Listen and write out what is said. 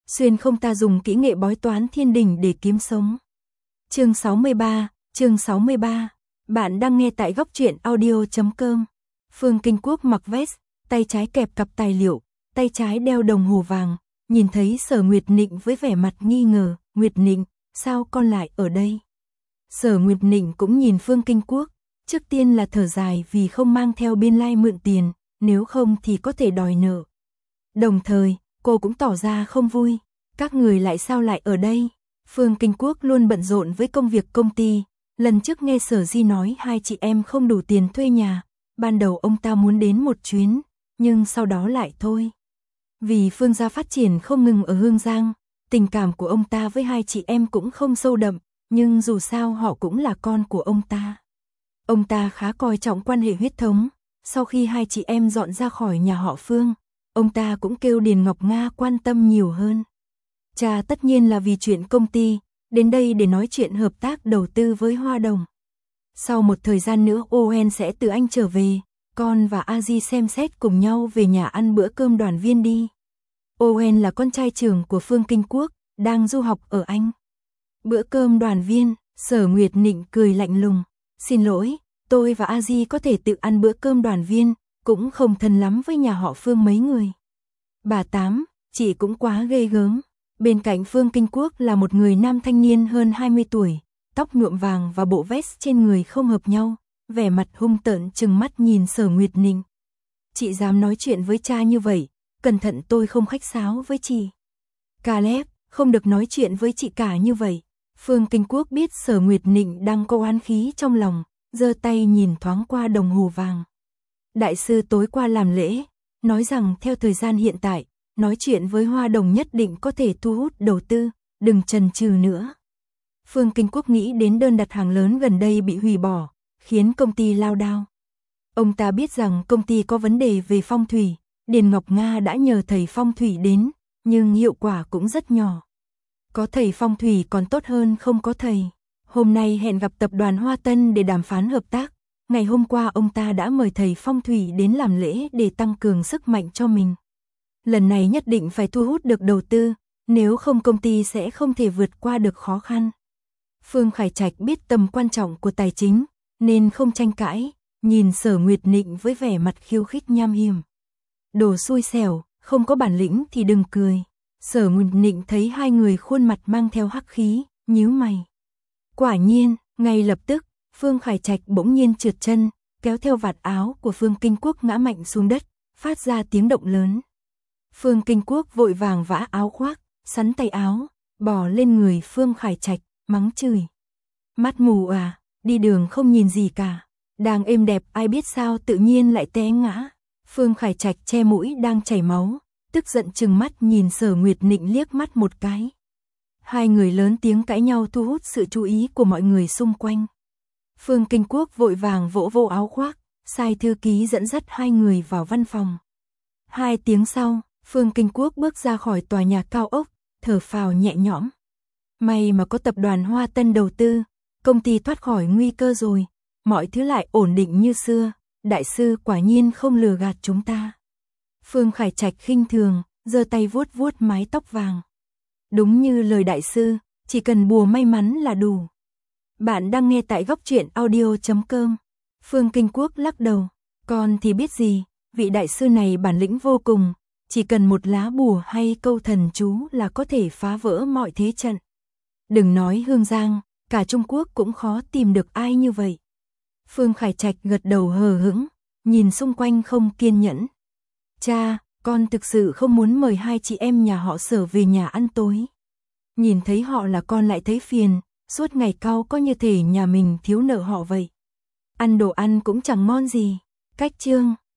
xuyên không ta dùng kỹ nghệ bói toán thiên đình để kiếm sống. Chương 63. Bạn đang nghe tại góc truyện audio.com. Phương Kinh Quốc mặc vest, tay trái kẹp cặp tài liệu, tay trái đeo đồng hồ vàng, nhìn thấy Sở Nguyệt Nịnh với vẻ mặt nghi ngờ. Nguyệt Nịnh, sao con lại ở đây? Sở Nguyệt Nịnh cũng nhìn Phương Kinh Quốc, trước tiên là thở dài vì không mang theo biên lai mượn tiền, nếu không thì có thể đòi nợ. Đồng thời, cô cũng tỏ ra không vui, các người lại sao lại ở đây? Phương Kinh Quốc luôn bận rộn với công việc công ty, lần trước nghe Sở Di nói hai chị em không đủ tiền thuê nhà, ban đầu ông ta muốn đến một chuyến, nhưng sau đó lại thôi. Vì Phương gia phát triển không ngừng ở Hương Giang, tình cảm của ông ta với hai chị em cũng không sâu đậm, nhưng dù sao họ cũng là con của ông ta. Ông ta khá coi trọng quan hệ huyết thống, sau khi hai chị em dọn ra khỏi nhà họ Phương, ông ta cũng kêu Điền Ngọc Nga quan tâm nhiều hơn. Cha tất nhiên là vì chuyện công ty, đến đây để nói chuyện hợp tác đầu tư với Hoa Đồng. Sau một thời gian nữa Owen sẽ từ Anh trở về, con và A-di xem xét cùng nhau về nhà ăn bữa cơm đoàn viên đi. Owen là con trai trưởng của Phương Kinh Quốc, đang du học ở Anh. Bữa cơm đoàn viên, Sở Nguyệt Nịnh cười lạnh lùng. Xin lỗi, tôi và A-di có thể tự ăn bữa cơm đoàn viên, cũng không thân lắm với nhà họ Phương mấy người. Bà Tám, chị cũng quá ghê gớm. Bên cạnh Phương Kinh Quốc là một người nam thanh niên hơn 20 tuổi, tóc nhuộm vàng và bộ vest trên người không hợp nhau, vẻ mặt hung tợn trừng mắt nhìn Sở Nguyệt Nịnh. Chị dám nói chuyện với cha như vậy, cẩn thận tôi không khách sáo với chị. Caleb, không được nói chuyện với chị cả như vậy. Phương Kinh Quốc biết Sở Nguyệt Nịnh đang có oán khí trong lòng, giơ tay nhìn thoáng qua đồng hồ vàng. Đại sư tối qua làm lễ, nói rằng theo thời gian hiện tại, nói chuyện với Hoa Đồng nhất định có thể thu hút đầu tư, đừng chần chừ nữa. Phương Kinh Quốc nghĩ đến đơn đặt hàng lớn gần đây bị hủy bỏ, khiến công ty lao đao. Ông ta biết rằng công ty có vấn đề về phong thủy, Điền Ngọc Nga đã nhờ thầy phong thủy đến, nhưng hiệu quả cũng rất nhỏ. Có thầy phong thủy còn tốt hơn không có thầy. Hôm nay hẹn gặp tập đoàn Hoa Tân để đàm phán hợp tác. Ngày hôm qua ông ta đã mời thầy phong thủy đến làm lễ để tăng cường sức mạnh cho mình. Lần này nhất định phải thu hút được đầu tư, nếu không công ty sẽ không thể vượt qua được khó khăn. Phương Khải Trạch biết tầm quan trọng của tài chính, nên không tranh cãi, nhìn Sở Nguyệt Nịnh với vẻ mặt khiêu khích nham hiểm. Đồ xui xẻo, không có bản lĩnh thì đừng cười. Sở Nguyệt Nịnh thấy hai người khuôn mặt mang theo hắc khí, nhíu mày. Quả nhiên, ngay lập tức, Phương Khải Trạch bỗng nhiên trượt chân, kéo theo vạt áo của Phương Kinh Quốc ngã mạnh xuống đất, phát ra tiếng động lớn. Phương Kinh Quốc vội vàng vã áo khoác, sắn tay áo, bò lên người Phương Khải Trạch, mắng chửi. Mắt mù à, đi đường không nhìn gì cả, đang êm đẹp ai biết sao tự nhiên lại té ngã. Phương Khải Trạch che mũi đang chảy máu, tức giận trừng mắt nhìn Sở Nguyệt Nịnh liếc mắt một cái. Hai người lớn tiếng cãi nhau thu hút sự chú ý của mọi người xung quanh. Phương Kinh Quốc vội vàng vỗ vô áo khoác, sai thư ký dẫn dắt hai người vào văn phòng. 2 tiếng sau, Phương Kinh Quốc bước ra khỏi tòa nhà cao ốc, thở phào nhẹ nhõm. May mà có tập đoàn Hoa Tân đầu tư, công ty thoát khỏi nguy cơ rồi, mọi thứ lại ổn định như xưa, đại sư quả nhiên không lừa gạt chúng ta. Phương Khải Trạch khinh thường, giơ tay vuốt vuốt mái tóc vàng. Đúng như lời đại sư, chỉ cần bùa may mắn là đủ. Bạn đang nghe tại góc truyện audio.com. Phương Kinh Quốc lắc đầu, con thì biết gì, vị đại sư này bản lĩnh vô cùng, chỉ cần một lá bùa hay câu thần chú là có thể phá vỡ mọi thế trận. Đừng nói Hương Giang, cả Trung Quốc cũng khó tìm được ai như vậy. Phương Khải Trạch gật đầu hờ hững, nhìn xung quanh không kiên nhẫn. Cha, con thực sự không muốn mời hai chị em nhà họ Sở về nhà ăn tối. Nhìn thấy họ là con lại thấy phiền, suốt ngày cau có như thể nhà mình thiếu nợ họ vậy. Ăn đồ ăn cũng chẳng ngon gì. Cách chương